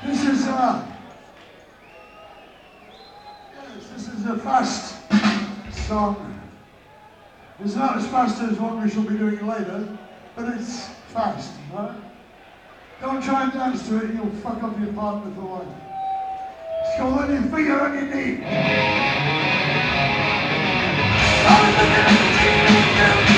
This is a fast song. It's not as fast as one we shall be doing later, but it's fast, right? Don't try and dance to it, you'll fuck up your partner for life. It's called On Your Finger on Your Knee.